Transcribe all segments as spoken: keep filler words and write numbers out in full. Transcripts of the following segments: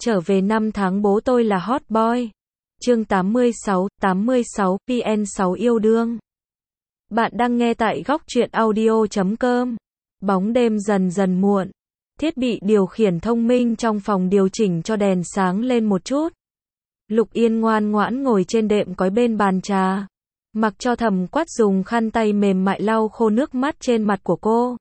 Trở về năm tháng bố tôi là hot boy. Chương tám mươi sáu, tám mươi sáu, P N sáu yêu đương. Bạn đang nghe tại góc truyện audio chấm com. Bóng đêm dần dần muộn. Thiết bị điều khiển thông minh trong phòng điều chỉnh cho đèn sáng lên một chút. Lục Yên ngoan ngoãn ngồi trên đệm cói bên bàn trà. Mặc cho Thẩm Quát dùng khăn tay mềm mại lau khô nước mắt trên mặt của cô.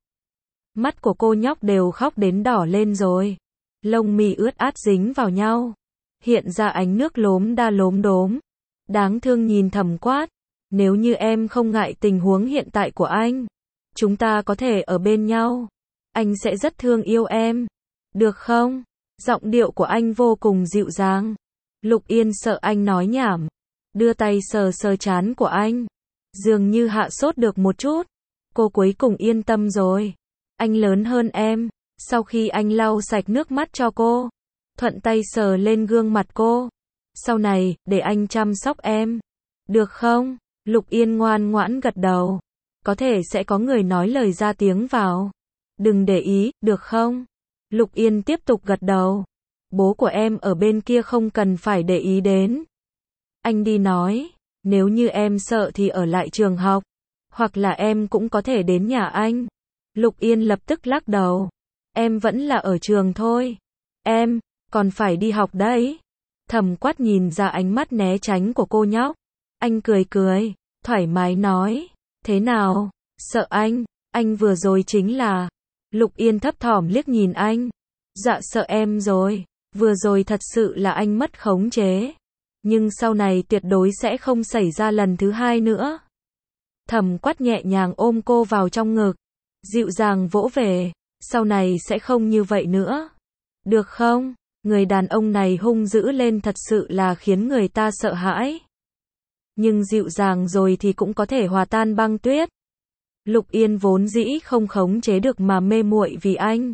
Mắt của cô nhóc đều khóc đến đỏ lên rồi. Lông mi ướt át dính vào nhau. Hiện ra ánh nước lốm đa lốm đốm. Đáng thương nhìn Thẩm Quát. Nếu như em không ngại tình huống hiện tại của anh, chúng ta có thể ở bên nhau. Anh sẽ rất thương yêu em. Được không? Giọng điệu của anh vô cùng dịu dàng. Lục Yên sợ anh nói nhảm. Đưa tay sờ sờ trán của anh. Dường như hạ sốt được một chút. Cô cuối cùng yên tâm rồi. Anh lớn hơn em. Sau khi anh lau sạch nước mắt cho cô, thuận tay sờ lên gương mặt cô. Sau này, để anh chăm sóc em. Được không? Lục Yên ngoan ngoãn gật đầu. Có thể sẽ có người nói lời ra tiếng vào. Đừng để ý, được không? Lục Yên tiếp tục gật đầu. Bố của em ở bên kia không cần phải để ý đến. Anh đi nói, nếu như em sợ thì ở lại trường học. Hoặc là em cũng có thể đến nhà anh. Lục Yên lập tức lắc đầu. Em vẫn là ở trường thôi. Em, còn phải đi học đấy. Thẩm Quát nhìn ra ánh mắt né tránh của cô nhóc. Anh cười cười, thoải mái nói. Thế nào, sợ anh, anh vừa rồi chính là... Lục Yên thấp thỏm liếc nhìn anh. Dạ sợ em rồi, vừa rồi thật sự là anh mất khống chế. Nhưng sau này tuyệt đối sẽ không xảy ra lần thứ hai nữa. Thẩm Quát nhẹ nhàng ôm cô vào trong ngực. Dịu dàng vỗ về. Sau này sẽ không như vậy nữa. Được không? Người đàn ông này hung dữ lên thật sự là khiến người ta sợ hãi. Nhưng dịu dàng rồi thì cũng có thể hòa tan băng tuyết. Lục Yên vốn dĩ không khống chế được mà mê muội vì anh.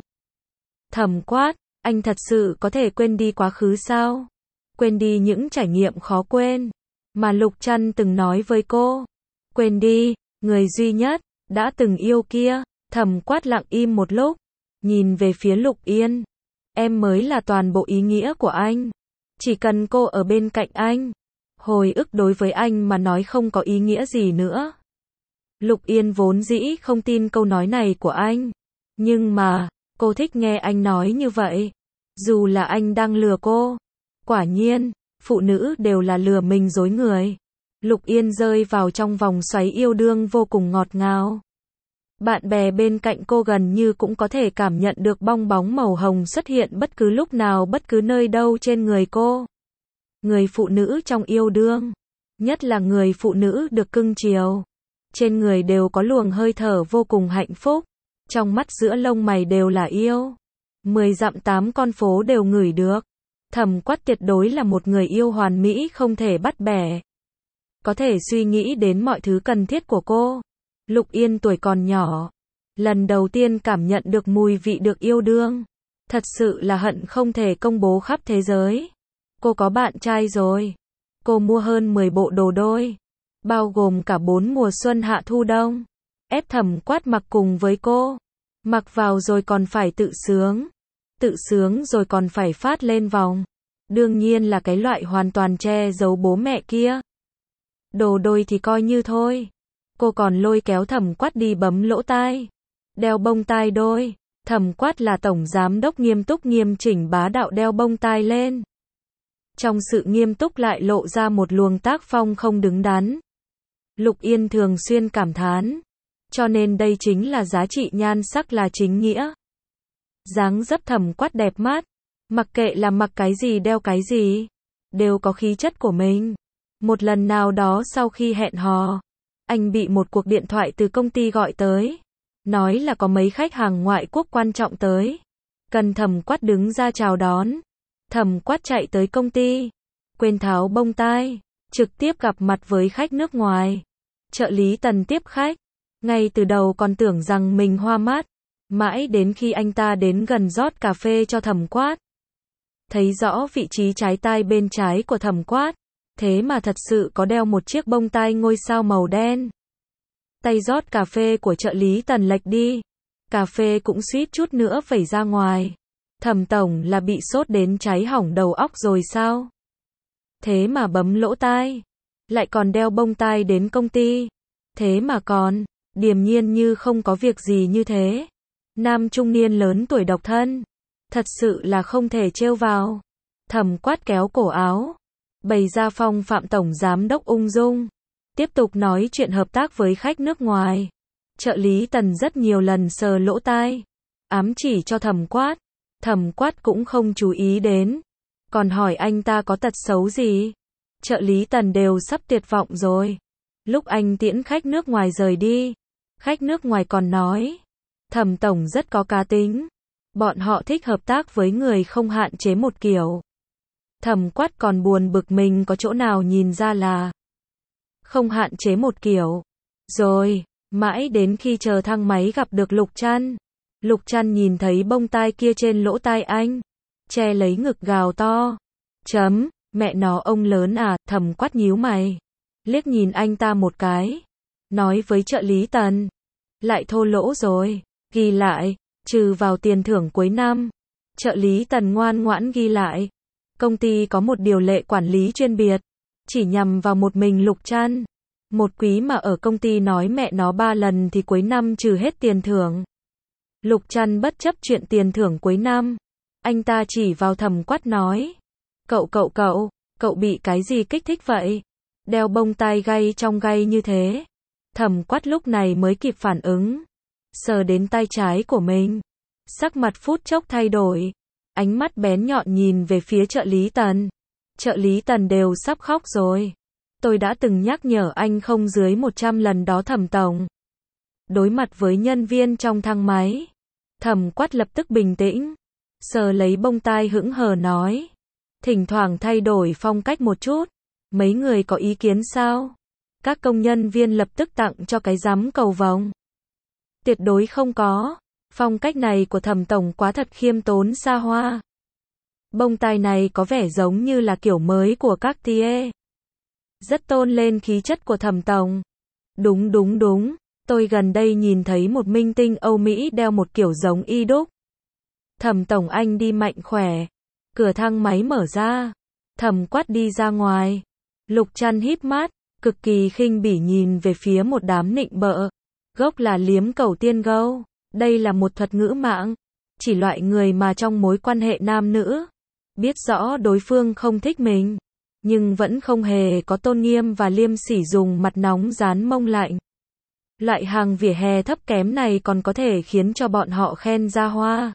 Thẩm Quát, anh thật sự có thể quên đi quá khứ sao? Quên đi những trải nghiệm khó quên mà Lục Trăn từng nói với cô. Quên đi, người duy nhất đã từng yêu kia. Thẩm Quát lặng im một lúc, nhìn về phía Lục Yên. Em mới là toàn bộ ý nghĩa của anh. Chỉ cần cô ở bên cạnh anh, hồi ức đối với anh mà nói không có ý nghĩa gì nữa. Lục Yên vốn dĩ không tin câu nói này của anh. Nhưng mà, cô thích nghe anh nói như vậy. Dù là anh đang lừa cô. Quả nhiên, phụ nữ đều là lừa mình dối người. Lục Yên rơi vào trong vòng xoáy yêu đương vô cùng ngọt ngào. Bạn bè bên cạnh cô gần như cũng có thể cảm nhận được bong bóng màu hồng xuất hiện bất cứ lúc nào bất cứ nơi đâu trên người cô. Người phụ nữ trong yêu đương, nhất là người phụ nữ được cưng chiều, trên người đều có luồng hơi thở vô cùng hạnh phúc, trong mắt giữa lông mày đều là yêu. Mười dặm tám con phố đều ngửi được. Thẩm Quát tuyệt đối là một người yêu hoàn mỹ không thể bắt bẻ. Có thể suy nghĩ đến mọi thứ cần thiết của cô. Lục Yên tuổi còn nhỏ, lần đầu tiên cảm nhận được mùi vị được yêu đương. Thật sự là hận không thể công bố khắp thế giới. Cô có bạn trai rồi. Cô mua hơn mười bộ đồ đôi, bao gồm cả bốn mùa xuân hạ thu đông. Ép Thẩm Quát mặc cùng với cô. Mặc vào rồi còn phải tự sướng. Tự sướng rồi còn phải phát lên vòng. Đương nhiên là cái loại hoàn toàn che giấu bố mẹ kia. Đồ đôi thì coi như thôi. Cô còn lôi kéo Thẩm Quát đi bấm lỗ tai, đeo bông tai đôi. Thẩm Quát là tổng giám đốc nghiêm túc nghiêm chỉnh bá đạo đeo bông tai lên. Trong sự nghiêm túc lại lộ ra một luồng tác phong không đứng đắn. Lục Yên thường xuyên cảm thán. Cho nên đây chính là giá trị nhan sắc là chính nghĩa. Dáng dấp Thẩm Quát đẹp mắt. Mặc kệ là mặc cái gì đeo cái gì, đều có khí chất của mình. Một lần nào đó sau khi hẹn hò, anh bị một cuộc điện thoại từ công ty gọi tới. Nói là có mấy khách hàng ngoại quốc quan trọng tới. Cần Thẩm Quát đứng ra chào đón. Thẩm Quát chạy tới công ty. Quên tháo bông tai. Trực tiếp gặp mặt với khách nước ngoài. Trợ lý Tần tiếp khách. Ngay từ đầu còn tưởng rằng mình hoa mắt. Mãi đến khi anh ta đến gần rót cà phê cho Thẩm Quát. Thấy rõ vị trí trái tai bên trái của Thẩm Quát. Thế mà thật sự có đeo một chiếc bông tai ngôi sao màu đen. Tay rót cà phê của trợ lý Tần lệch đi. Cà phê cũng suýt chút nữa vẩy ra ngoài. Thẩm tổng là bị sốt đến cháy hỏng đầu óc rồi sao? Thế mà bấm lỗ tai, lại còn đeo bông tai đến công ty. Thế mà còn, điềm nhiên như không có việc gì như thế. Nam trung niên lớn tuổi độc thân. Thật sự là không thể trêu vào. Thẩm Quát kéo cổ áo, bày ra phong phạm tổng giám đốc ung dung. Tiếp tục nói chuyện hợp tác với khách nước ngoài. Trợ lý Tần rất nhiều lần sờ lỗ tai, ám chỉ cho Thẩm Quát. Thẩm Quát cũng không chú ý đến. Còn hỏi anh ta có tật xấu gì. Trợ lý Tần đều sắp tuyệt vọng rồi. Lúc anh tiễn khách nước ngoài rời đi, khách nước ngoài còn nói, Thẩm tổng rất có cá tính. Bọn họ thích hợp tác với người không hạn chế một kiểu. Thẩm Quát còn buồn bực mình có chỗ nào nhìn ra là không hạn chế một kiểu. Rồi, mãi đến khi chờ thang máy gặp được Lục Trăn. Lục Trăn nhìn thấy bông tai kia trên lỗ tai anh, che lấy ngực gào to. Chấm, mẹ nó ông lớn à, Thẩm Quát nhíu mày. Liếc nhìn anh ta một cái. Nói với trợ lý Tần. Lại thô lỗ rồi, ghi lại, trừ vào tiền thưởng cuối năm. Trợ lý Tần ngoan ngoãn ghi lại. Công ty có một điều lệ quản lý chuyên biệt, chỉ nhằm vào một mình Lục Trăn. Một quý mà ở công ty nói mẹ nó ba lần thì cuối năm trừ hết tiền thưởng. Lục Trăn bất chấp chuyện tiền thưởng cuối năm. Anh ta chỉ vào Thẩm Quát nói. Cậu cậu cậu, cậu bị cái gì kích thích vậy? Đeo bông tai gay trong gay như thế. Thẩm Quát lúc này mới kịp phản ứng. Sờ đến tay trái của mình. Sắc mặt phút chốc thay đổi. Ánh mắt bén nhọn nhìn về phía trợ lý Tần. Trợ lý Tần đều sắp khóc rồi. Tôi đã từng nhắc nhở anh không dưới một trăm lần đó Thẩm tổng. Đối mặt với nhân viên trong thang máy, Thẩm Quát lập tức bình tĩnh. Sờ lấy bông tai hững hờ nói. Thỉnh thoảng thay đổi phong cách một chút. Mấy người có ý kiến sao? Các công nhân viên lập tức tặng cho cái rắm cầu vồng. Tuyệt đối không có. Phong cách này của Thẩm tổng quá thật khiêm tốn xa hoa. Bông tai này có vẻ giống như là kiểu mới của Cartier. Rất tôn lên khí chất của Thẩm tổng. Đúng đúng đúng, tôi gần đây nhìn thấy một minh tinh Âu Mỹ đeo một kiểu giống y đúc. Thẩm tổng anh đi mạnh khỏe. Cửa thang máy mở ra. Thẩm Quát đi ra ngoài. Lục Trăn híp mắt, cực kỳ khinh bỉ nhìn về phía một đám nịnh bợ. Gốc là liếm cầu tiên gâu. Đây là một thuật ngữ mạng. Chỉ loại người mà trong mối quan hệ nam nữ, biết rõ đối phương không thích mình, nhưng vẫn không hề có tôn nghiêm và liêm sỉ dùng mặt nóng dán mông lạnh. Loại hàng vỉa hè thấp kém này còn có thể khiến cho bọn họ khen ra hoa.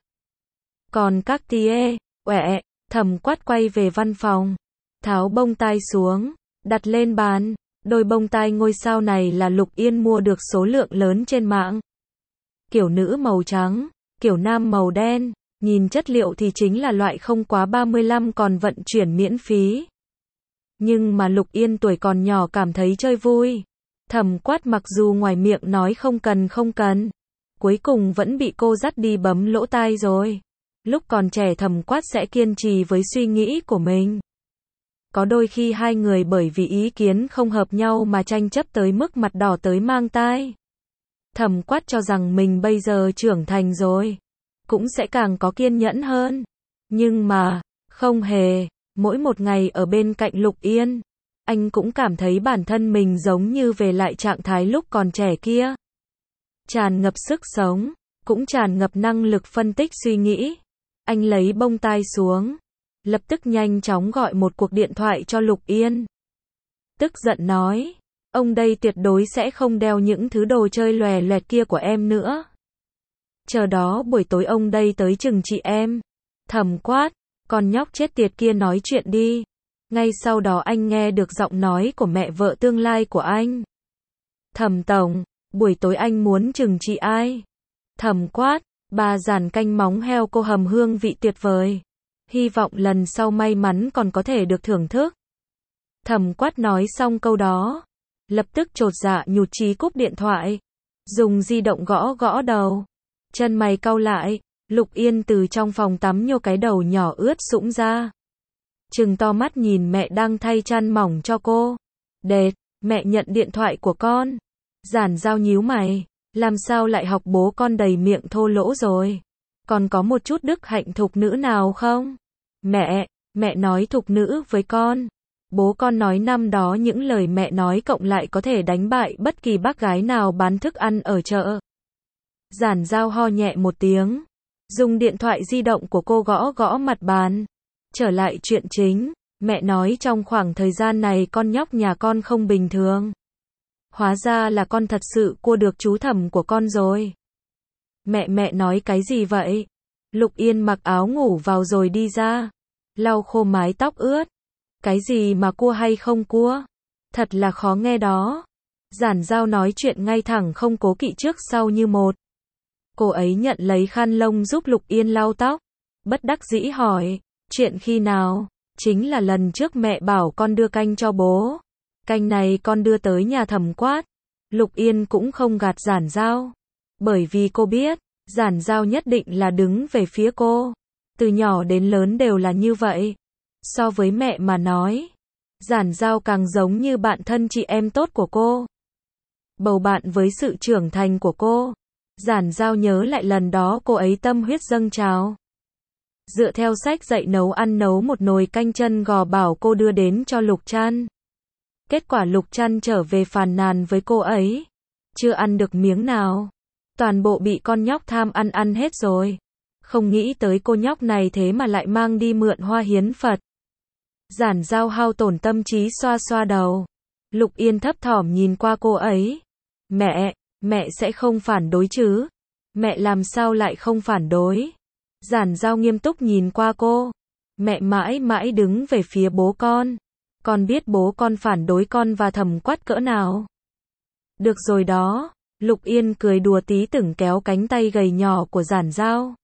Còn Cartier, uệ, Thẩm Quát quay về văn phòng, tháo bông tai xuống, đặt lên bàn. Đôi bông tai ngôi sao này là Lục Yên mua được số lượng lớn trên mạng. Kiểu nữ màu trắng, kiểu nam màu đen, nhìn chất liệu thì chính là loại không quá ba mươi lăm còn vận chuyển miễn phí. Nhưng mà Lục Yên tuổi còn nhỏ cảm thấy chơi vui. Thẩm Quát mặc dù ngoài miệng nói không cần không cần, cuối cùng vẫn bị cô dắt đi bấm lỗ tai rồi. Lúc còn trẻ Thẩm Quát sẽ kiên trì với suy nghĩ của mình. Có đôi khi hai người bởi vì ý kiến không hợp nhau mà tranh chấp tới mức mặt đỏ tới mang tai. Thẩm Quát cho rằng mình bây giờ trưởng thành rồi, cũng sẽ càng có kiên nhẫn hơn. Nhưng mà, không hề, mỗi một ngày ở bên cạnh Lục Yên, anh cũng cảm thấy bản thân mình giống như về lại trạng thái lúc còn trẻ kia. Tràn ngập sức sống, cũng tràn ngập năng lực phân tích suy nghĩ. Anh lấy bông tai xuống, lập tức nhanh chóng gọi một cuộc điện thoại cho Lục Yên. Tức giận nói, ông đây tuyệt đối sẽ không đeo những thứ đồ chơi lòe loẹt kia của em nữa. Chờ đó buổi tối ông đây tới chừng trị em. Thẩm Quát, con nhóc chết tiệt kia nói chuyện đi. Ngay sau đó anh nghe được giọng nói của mẹ vợ tương lai của anh. Thẩm tổng, buổi tối anh muốn chừng trị ai? Thẩm Quát, bà giản canh móng heo cô hầm hương vị tuyệt vời. Hy vọng lần sau may mắn còn có thể được thưởng thức. Thẩm Quát nói xong câu đó, lập tức chột dạ nhụt chí cúp điện thoại, dùng di động gõ gõ đầu. Chân mày cau lại, Lục Yên từ trong phòng tắm nhô cái đầu nhỏ ướt sũng ra. Trừng to mắt nhìn mẹ đang thay chăn mỏng cho cô. Đệt, mẹ nhận điện thoại của con. Giản Giao nhíu mày, làm sao lại học bố con đầy miệng thô lỗ rồi. Còn có một chút đức hạnh thục nữ nào không? Mẹ, mẹ nói thục nữ với con. Bố con nói năm đó những lời mẹ nói cộng lại có thể đánh bại bất kỳ bác gái nào bán thức ăn ở chợ. Giản Dao ho nhẹ một tiếng, dùng điện thoại di động của cô gõ gõ mặt bàn. Trở lại chuyện chính, mẹ nói trong khoảng thời gian này con nhóc nhà con không bình thường. Hóa ra là con thật sự cua được chú thẩm của con rồi. Mẹ mẹ nói cái gì vậy? Lục Yên mặc áo ngủ vào rồi đi ra, lau khô mái tóc ướt. Cái gì mà cua hay không cua? Thật là khó nghe đó. Giản Dao nói chuyện ngay thẳng không cố kỵ trước sau như một. Cô ấy nhận lấy khăn lông giúp Lục Yên lau tóc. Bất đắc dĩ hỏi, chuyện khi nào? Chính là lần trước mẹ bảo con đưa canh cho bố. Canh này con đưa tới nhà Thẩm Quát. Lục Yên cũng không gạt Giản Dao. Bởi vì cô biết, Giản Dao nhất định là đứng về phía cô. Từ nhỏ đến lớn đều là như vậy. So với mẹ mà nói, Giản Dao càng giống như bạn thân chị em tốt của cô. Bầu bạn với sự trưởng thành của cô. Giản Dao nhớ lại lần đó cô ấy tâm huyết dâng trào. Dựa theo sách dạy nấu ăn nấu một nồi canh chân gò bảo cô đưa đến cho Lục Trăn. Kết quả Lục Trăn trở về phàn nàn với cô ấy. Chưa ăn được miếng nào. Toàn bộ bị con nhóc tham ăn ăn hết rồi. Không nghĩ tới cô nhóc này thế mà lại mang đi mượn hoa hiến Phật. Giản Dao hao tổn tâm trí xoa xoa đầu. Lục Yên thấp thỏm nhìn qua cô ấy. Mẹ, mẹ sẽ không phản đối chứ? Mẹ làm sao lại không phản đối? Giản Dao nghiêm túc nhìn qua cô. Mẹ mãi mãi đứng về phía bố con. Con biết bố con phản đối con và Thẩm Quát cỡ nào. Được rồi đó. Lục Yên cười đùa tí từng kéo cánh tay gầy nhỏ của Giản Dao.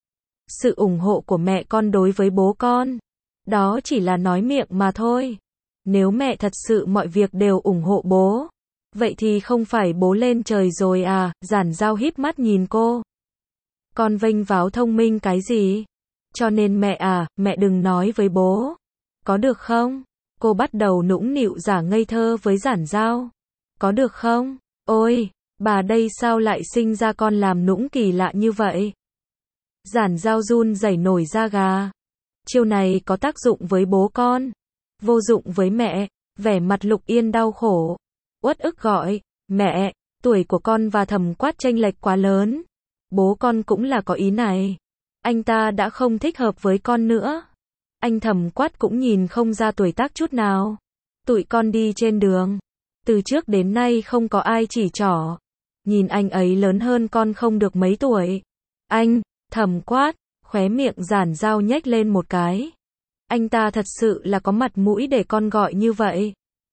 Sự ủng hộ của mẹ con đối với bố con, đó chỉ là nói miệng mà thôi. Nếu mẹ thật sự mọi việc đều ủng hộ bố, vậy thì không phải bố lên trời rồi à? Giản Dao híp mắt nhìn cô. Con vênh váo thông minh cái gì? Cho nên mẹ à, mẹ đừng nói với bố. Có được không? Cô bắt đầu nũng nịu giả ngây thơ với Giản Dao. Có được không? Ôi, bà đây sao lại sinh ra con làm nũng kỳ lạ như vậy? Giản Dao run rẩy nổi da gà. Chiêu này có tác dụng với bố con, vô dụng với mẹ. Vẻ mặt Lục Yên đau khổ, uất ức gọi, mẹ, tuổi của con và Thẩm Quát chênh lệch quá lớn. Bố con cũng là có ý này. Anh ta đã không thích hợp với con nữa. Anh Thẩm Quát cũng nhìn không ra tuổi tác chút nào. Tụi con đi trên đường, từ trước đến nay không có ai chỉ trỏ. Nhìn anh ấy lớn hơn con không được mấy tuổi. Anh, Thẩm Quát, khóe miệng Giản Dao nhếch lên một cái. Anh ta thật sự là có mặt mũi để con gọi như vậy.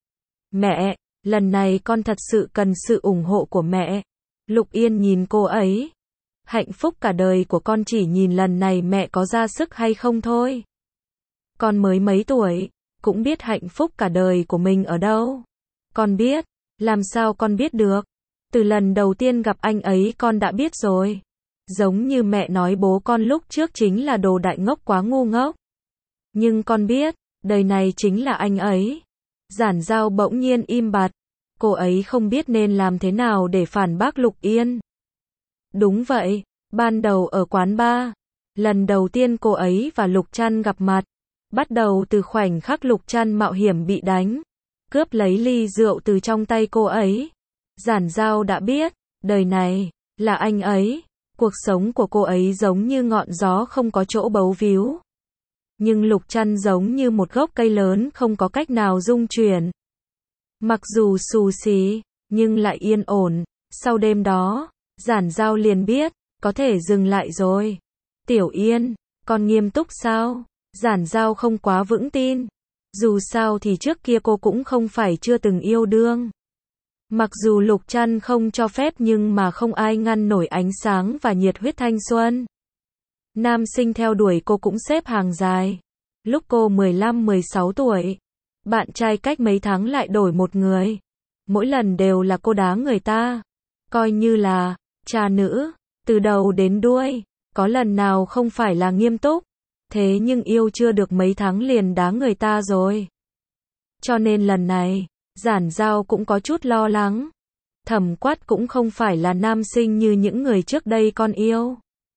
Mẹ, lần này con thật sự cần sự ủng hộ của mẹ. Lục Yên nhìn cô ấy. Hạnh phúc cả đời của con chỉ nhìn lần này mẹ có ra sức hay không thôi. Con mới mấy tuổi, cũng biết hạnh phúc cả đời của mình ở đâu. Con biết, làm sao con biết được? Từ lần đầu tiên gặp anh ấy con đã biết rồi. Giống như mẹ nói bố con lúc trước chính là đồ đại ngốc quá ngu ngốc. Nhưng con biết, đời này chính là anh ấy. Giản Dao bỗng nhiên im bặt. Cô ấy không biết nên làm thế nào để phản bác Lục Yên. Đúng vậy, ban đầu ở quán bar, lần đầu tiên cô ấy và Lục Trăn gặp mặt, bắt đầu từ khoảnh khắc Lục Trăn mạo hiểm bị đánh, cướp lấy ly rượu từ trong tay cô ấy. Giản Dao đã biết, đời này, là anh ấy. Cuộc sống của cô ấy giống như ngọn gió không có chỗ bấu víu. Nhưng Lục Trăn giống như một gốc cây lớn không có cách nào rung chuyển. Mặc dù xù xì, nhưng lại yên ổn. Sau đêm đó, Giản Dao liền biết, có thể dừng lại rồi. Tiểu Yên, con nghiêm túc sao? Giản Dao không quá vững tin. Dù sao thì trước kia cô cũng không phải chưa từng yêu đương. Mặc dù Lục Trăn không cho phép nhưng mà không ai ngăn nổi ánh sáng và nhiệt huyết thanh xuân. Nam sinh theo đuổi cô cũng xếp hàng dài. Lúc cô mười lăm mười sáu tuổi, bạn trai cách mấy tháng lại đổi một người. Mỗi lần đều là cô đá người ta. Coi như là trà nữ, từ đầu đến đuôi, có lần nào không phải là nghiêm túc. Thế nhưng yêu chưa được mấy tháng liền đá người ta rồi. Cho nên lần này, Giản Dao cũng có chút lo lắng. Thẩm Quát cũng không phải là nam sinh như những người trước đây con yêu.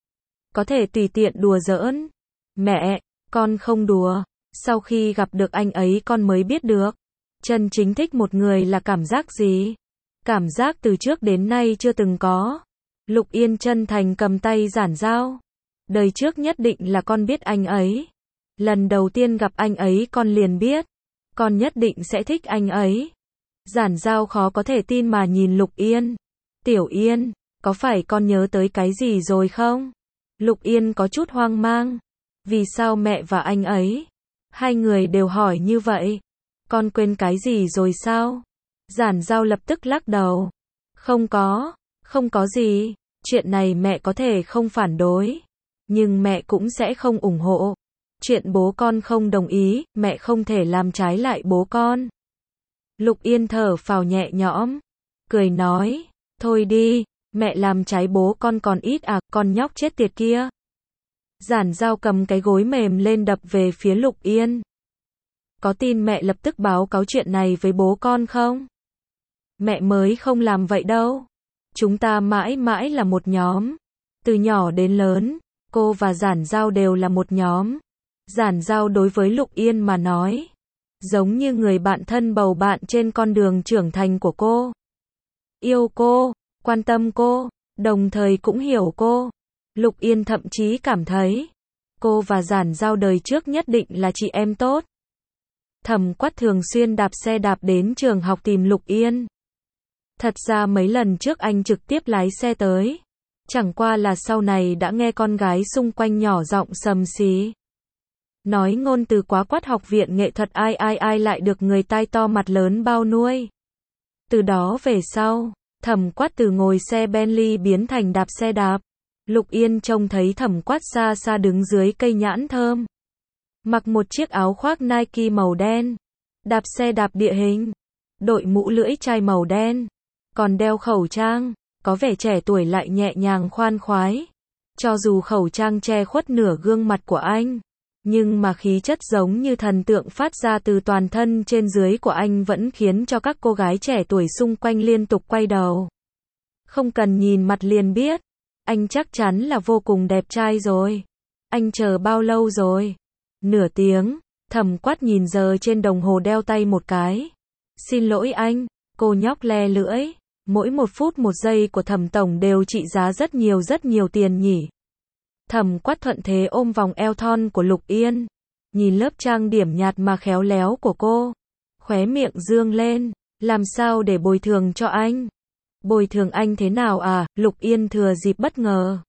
có thể tùy tiện đùa giỡn. Mẹ, con không đùa. Sau khi gặp được anh ấy con mới biết được. Chân chính thích một người là cảm giác gì? Cảm giác từ trước đến nay chưa từng có. Lục Yên chân thành cầm tay Giản Giao. Đời trước nhất định là con biết anh ấy. Lần đầu tiên gặp anh ấy con liền biết. Con nhất định sẽ thích anh ấy. Giản Giao khó có thể tin mà nhìn Lục Yên. Tiểu Yên, có phải con nhớ tới cái gì rồi không? Lục Yên có chút hoang mang. Vì sao mẹ và anh ấy? Hai người đều hỏi như vậy. Con quên cái gì rồi sao? Giản Giao lập tức lắc đầu. Không có, không có gì. Chuyện này mẹ có thể không phản đối. Nhưng mẹ cũng sẽ không ủng hộ. Chuyện bố con không đồng ý, mẹ không thể làm trái lại bố con. Lục Yên thở phào nhẹ nhõm. Cười nói, thôi đi, mẹ làm trái bố con còn ít à, con nhóc chết tiệt kia. Giản Giao cầm cái gối mềm lên đập về phía Lục Yên. Có tin mẹ lập tức báo cáo chuyện này với bố con không? Mẹ mới không làm vậy đâu. Chúng ta mãi mãi là một nhóm. Từ nhỏ đến lớn, cô và Giản Giao đều là một nhóm. Giản Giao đối với Lục Yên mà nói, giống như người bạn thân bầu bạn trên con đường trưởng thành của cô. Yêu cô, quan tâm cô, đồng thời cũng hiểu cô. Lục Yên thậm chí cảm thấy, cô và Giản Giao đời trước nhất định là chị em tốt. Thẩm Quát thường xuyên đạp xe đạp đến trường học tìm Lục Yên. Thật ra mấy lần trước anh trực tiếp lái xe tới. Chẳng qua là sau này đã nghe con gái xung quanh nhỏ giọng sầm xí. Nói ngôn từ quá quát học viện nghệ thuật ai ai ai lại được người tai to mặt lớn bao nuôi. Từ đó về sau, Thẩm Quát từ ngồi xe Bentley biến thành đạp xe đạp. Lục Yên trông thấy Thẩm Quát xa xa đứng dưới cây nhãn thơm. Mặc một chiếc áo khoác Nike màu đen. Đạp xe đạp địa hình. Đội mũ lưỡi chai màu đen. Còn đeo khẩu trang. Có vẻ trẻ tuổi lại nhẹ nhàng khoan khoái. Cho dù khẩu trang che khuất nửa gương mặt của anh. Nhưng mà khí chất giống như thần tượng phát ra từ toàn thân trên dưới của anh vẫn khiến cho các cô gái trẻ tuổi xung quanh liên tục quay đầu. Không cần nhìn mặt liền biết. Anh chắc chắn là vô cùng đẹp trai rồi. Anh chờ bao lâu rồi? Nửa tiếng. Thẩm Quát nhìn giờ trên đồng hồ đeo tay một cái. Xin lỗi anh, cô nhóc le lưỡi. Mỗi một phút một giây của Thẩm tổng đều trị giá rất nhiều rất nhiều tiền nhỉ. Thẩm Quát thuận thế ôm vòng eo thon của Lục Yên. Nhìn lớp trang điểm nhạt mà khéo léo của cô. Khóe miệng dương lên. Làm sao để bồi thường cho anh? Bồi thường anh thế nào à? Lục Yên thừa dịp bất ngờ.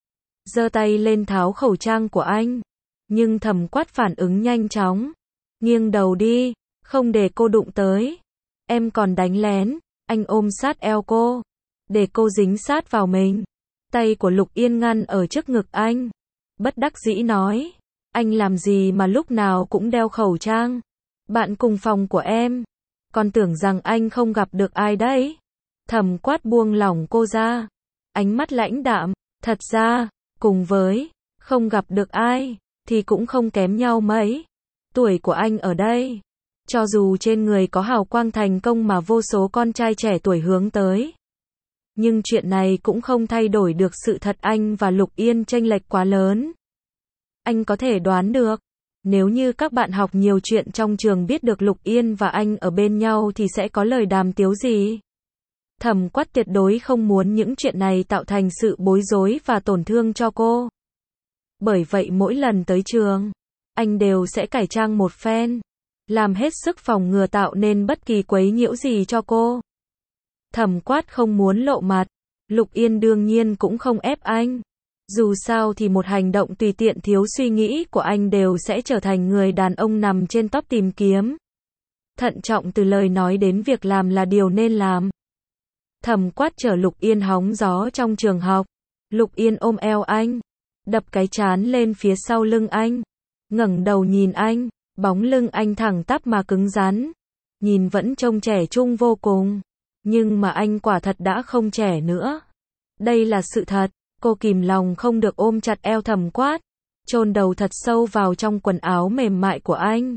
Giơ tay lên tháo khẩu trang của anh. Nhưng Thẩm Quát phản ứng nhanh chóng. Nghiêng đầu đi. Không để cô đụng tới. Em còn đánh lén. Anh ôm sát eo cô. Để cô dính sát vào mình. Tay của Lục Yên ngăn ở trước ngực anh. Bất đắc dĩ nói. Anh làm gì mà lúc nào cũng đeo khẩu trang? Bạn cùng phòng của em. Còn tưởng rằng anh không gặp được ai đấy. Thẩm Quát buông lỏng cô ra. Ánh mắt lãnh đạm. Thật ra, cùng với không gặp được ai, thì cũng không kém nhau mấy. Tuổi của anh ở đây. Cho dù trên người có hào quang thành công mà vô số con trai trẻ tuổi hướng tới. Nhưng chuyện này cũng không thay đổi được sự thật anh và Lục Yên chênh lệch quá lớn. Anh có thể đoán được. Nếu như các bạn học nhiều chuyện trong trường biết được Lục Yên và anh ở bên nhau thì sẽ có lời đàm tiếu gì. Thẩm Quát tuyệt đối không muốn những chuyện này tạo thành sự bối rối và tổn thương cho cô. Bởi vậy mỗi lần tới trường, anh đều sẽ cải trang một phen. Làm hết sức phòng ngừa tạo nên bất kỳ quấy nhiễu gì cho cô. Thẩm Quát không muốn lộ mặt. Lục Yên đương nhiên cũng không ép anh. Dù sao thì một hành động tùy tiện thiếu suy nghĩ của anh đều sẽ trở thành người đàn ông nằm trên top tìm kiếm. Thận trọng từ lời nói đến việc làm là điều nên làm. Thẩm Quát chở Lục Yên hóng gió trong trường học. Lục Yên ôm eo anh. Đập cái trán lên phía sau lưng anh. Ngẩng đầu nhìn anh. Bóng lưng anh thẳng tắp mà cứng rắn. Nhìn vẫn trông trẻ trung vô cùng. Nhưng mà anh quả thật đã không trẻ nữa. Đây là sự thật. Cô kìm lòng không được ôm chặt eo Thẩm Quát. Chôn đầu thật sâu vào trong quần áo mềm mại của anh.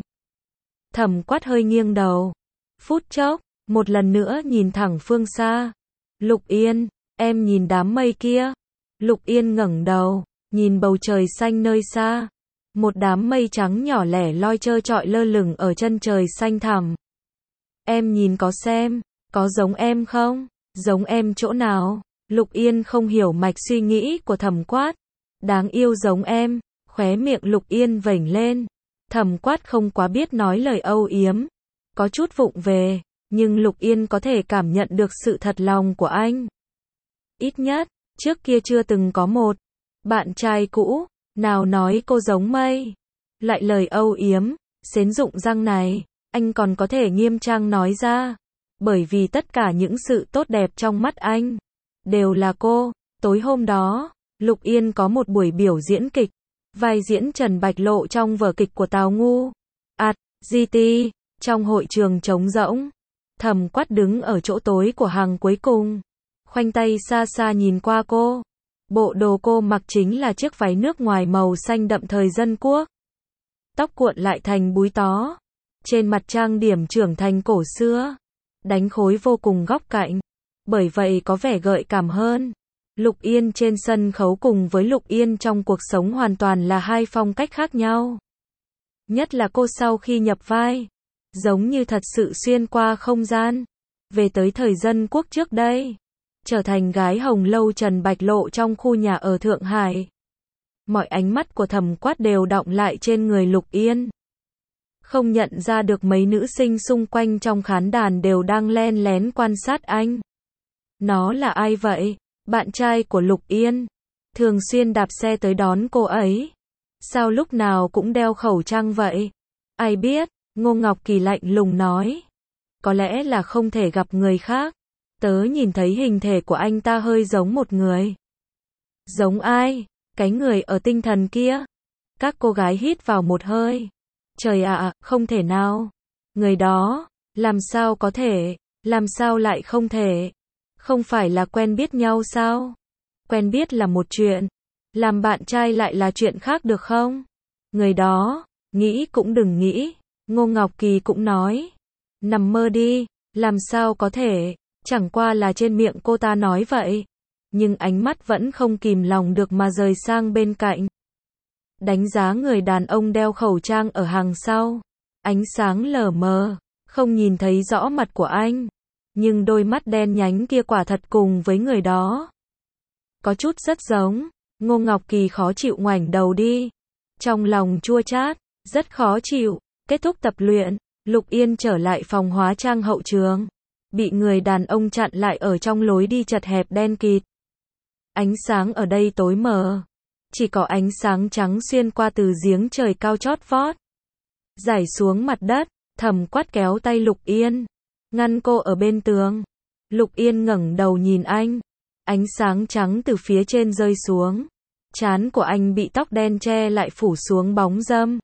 Thẩm Quát hơi nghiêng đầu. Phút chốc, một lần nữa nhìn thẳng phương xa. Lục Yên, em nhìn đám mây kia. Lục Yên ngẩng đầu, nhìn bầu trời xanh nơi xa. Một đám mây trắng nhỏ lẻ loi trơ trọi lơ lửng ở chân trời xanh thẳm. Em nhìn có xem, có giống em không? Giống em chỗ nào? Lục Yên không hiểu mạch suy nghĩ của Thẩm Quát. Đáng yêu giống em, khóe miệng Lục Yên vểnh lên. Thẩm Quát không quá biết nói lời âu yếm, có chút vụng về, nhưng Lục Yên có thể cảm nhận được sự thật lòng của anh. Ít nhất, trước kia chưa từng có một bạn trai cũ nào nói cô giống mây. Lại lời âu yếm, xến dụng răng này, anh còn có thể nghiêm trang nói ra. Bởi vì tất cả những sự tốt đẹp trong mắt anh đều là cô. Tối hôm đó, Lục Yên có một buổi biểu diễn kịch, vai diễn Trần Bạch Lộ trong vở kịch của Tào Ngu. At giê tê, trong hội trường trống rỗng, Thẩm Quát đứng ở chỗ tối của hàng cuối cùng, khoanh tay xa xa nhìn qua cô. Bộ đồ cô mặc chính là chiếc váy nước ngoài màu xanh đậm thời dân quốc. Tóc cuộn lại thành búi tó, trên mặt trang điểm trưởng thành cổ xưa, đánh khối vô cùng góc cạnh, bởi vậy có vẻ gợi cảm hơn. Lục Yên trên sân khấu cùng với Lục Yên trong cuộc sống hoàn toàn là hai phong cách khác nhau. Nhất là cô sau khi nhập vai, giống như thật sự xuyên qua không gian, về tới thời dân quốc trước đây, trở thành gái hồng lâu Trần Bạch Lộ trong khu nhà ở Thượng Hải. Mọi ánh mắt của Thẩm Quát đều đọng lại trên người Lục Yên. Không nhận ra được mấy nữ sinh xung quanh trong khán đàn đều đang len lén quan sát anh. Nó là ai vậy? Bạn trai của Lục Yên, thường xuyên đạp xe tới đón cô ấy. Sao lúc nào cũng đeo khẩu trang vậy? Ai biết, Ngô Ngọc Kỳ lạnh lùng nói. Có lẽ là không thể gặp người khác. Tớ nhìn thấy hình thể của anh ta hơi giống một người. Giống ai? Cái người ở tinh thần kia. Các cô gái hít vào một hơi. Trời ạ, à, không thể nào. Người đó, làm sao có thể, làm sao lại không thể. Không phải là quen biết nhau sao? Quen biết là một chuyện, làm bạn trai lại là chuyện khác được không? Người đó, nghĩ cũng đừng nghĩ. Ngô Ngọc Kỳ cũng nói. Nằm mơ đi, làm sao có thể, chẳng qua là trên miệng cô ta nói vậy. Nhưng ánh mắt vẫn không kìm lòng được mà rời sang bên cạnh. Đánh giá người đàn ông đeo khẩu trang ở hàng sau. Ánh sáng lờ mờ, không nhìn thấy rõ mặt của anh. Nhưng đôi mắt đen nhánh kia quả thật cùng với người đó. Có chút rất giống. Ngô Ngọc Kỳ khó chịu ngoảnh đầu đi. Trong lòng chua chát, rất khó chịu. Kết thúc tập luyện, Lục Yên trở lại phòng hóa trang hậu trường. Bị người đàn ông chặn lại ở trong lối đi chật hẹp đen kịt. Ánh sáng ở đây tối mờ. Chỉ có ánh sáng trắng xuyên qua từ giếng trời cao chót vót. Rải xuống mặt đất, Thẩm Quát kéo tay Lục Yên. Ngăn cô ở bên tường. Lục Yên ngẩng đầu nhìn anh. Ánh sáng trắng từ phía trên rơi xuống. Trán của anh bị tóc đen che lại phủ xuống bóng râm.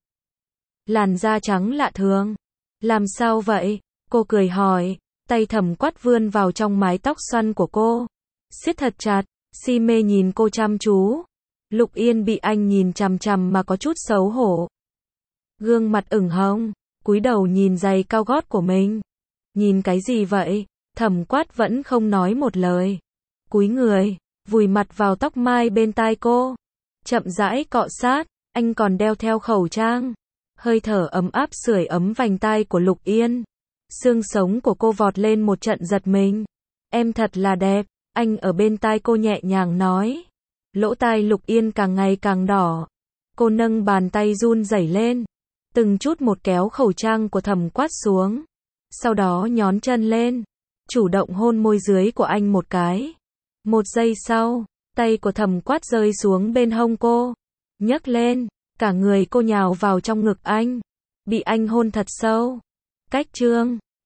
Làn da trắng lạ thường. Làm sao vậy? Cô cười hỏi. Tay Thẩm Quát vươn vào trong mái tóc xoăn của cô. Siết thật chặt, si mê nhìn cô chăm chú. Lục Yên bị anh nhìn chằm chằm mà có chút xấu hổ. Gương mặt ửng hồng, cúi đầu nhìn giày cao gót của mình. Nhìn cái gì vậy? Thẩm Quát vẫn không nói một lời. Cúi người, vùi mặt vào tóc mai bên tai cô. Chậm rãi cọ sát, anh còn đeo theo khẩu trang. Hơi thở ấm áp sưởi ấm vành tai của Lục Yên. Xương sống của cô vọt lên một trận giật mình. Em thật là đẹp, anh ở bên tai cô nhẹ nhàng nói. Lỗ tai Lục Yên càng ngày càng đỏ. Cô nâng bàn tay run rẩy lên. Từng chút một kéo khẩu trang của Thẩm Quát xuống. Sau đó nhón chân lên. Chủ động hôn môi dưới của anh một cái. Một giây sau, tay của Thẩm Quát rơi xuống bên hông cô. Nhấc lên, cả người cô nhào vào trong ngực anh. Bị anh hôn thật sâu. Cách chương